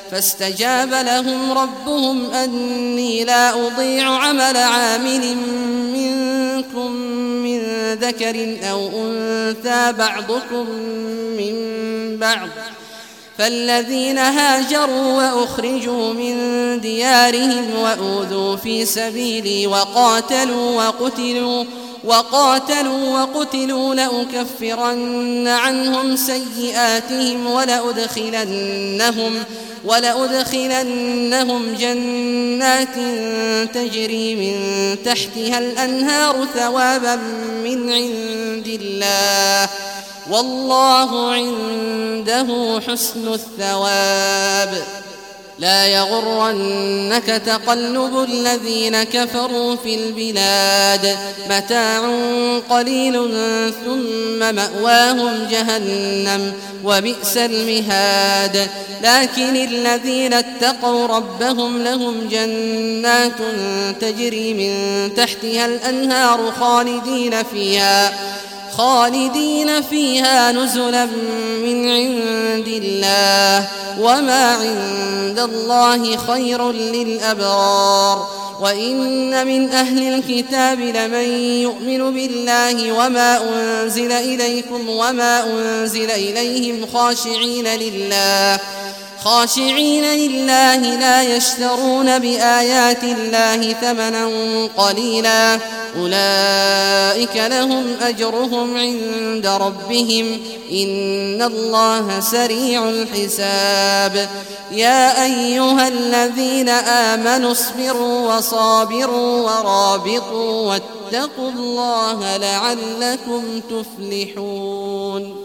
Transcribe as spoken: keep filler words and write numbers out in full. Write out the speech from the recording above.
فاستجاب لهم ربهم أني لا أضيع عمل عامل منكم من ذكر أو أنثى بعضكم من بعض، فالذين هاجروا وأخرجوا من ديارهم وأوذوا في سبيلي وقاتلوا وقتلوا وقاتلوا وقتلوا لأكفرن عنهم سيئاتهم ولأدخلنهم ولأدخلنهم جنات تجري من تحتها الأنهار ثوابا من عند الله، والله عنده حسن الثواب. لا يغرنك تقلب الذين كفروا في البلاد، متاع قليل ثم مأواهم جهنم وبئس المهاد. لكن الذين اتقوا ربهم لهم جنات تجري من تحتها الأنهار خالدين فيها خالدين فيها نزلا من عند الله، وما عند الله خير للأبرار. وإن من أهل الكتاب لمن يؤمن بالله وما أنزل إليكم وما أنزل إليهم خاشعين لله خاشعين لله لا يشترون بآيات الله ثمنا قليلا، أولئك لهم أجرهم عند ربهم إن الله سريع الحساب. يا أيها الذين آمنوا اصبروا وصابروا ورابطوا واتقوا الله لعلكم تفلحون.